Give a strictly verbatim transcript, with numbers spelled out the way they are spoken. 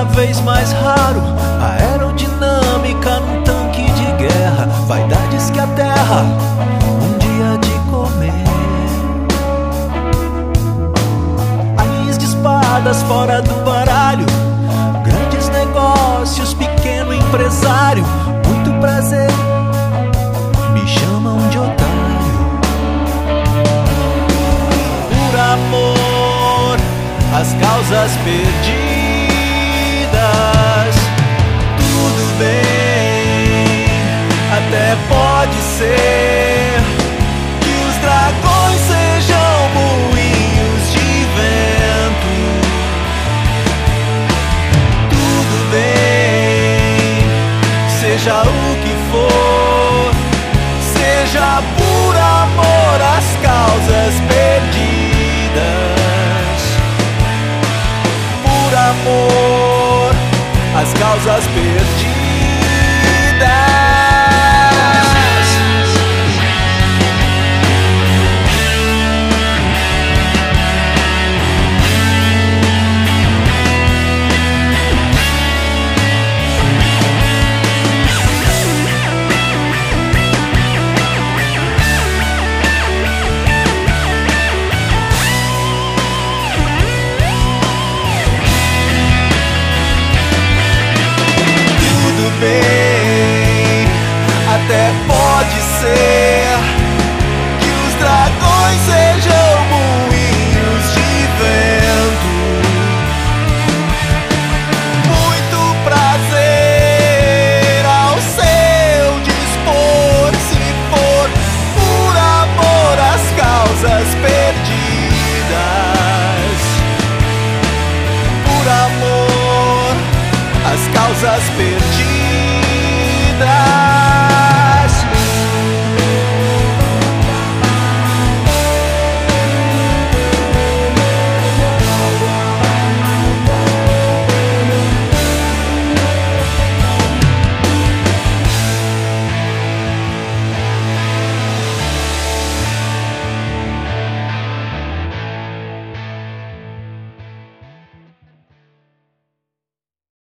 cada vez mais raro. Aerodinâmica num tanque de guerra, vaidades que a terra um dia há de comer. Anéis de espadas fora do baralho, grandes negócios, pequeno empresário. Muito prazer, me chamam de otário. Por amor, as causas perdidas, tudo bem. Até pode ser que os dragões sejam moinhos de vento. Tudo bem, seja o que for, seja por amor às causas perdidas. Por amor às causas perdidas. Bem, até pode ser que os dragões sejam moinhos de vento. Muito prazer ao seu dispor, se for por amor às causas perdidas. Por amor às causas perdidas.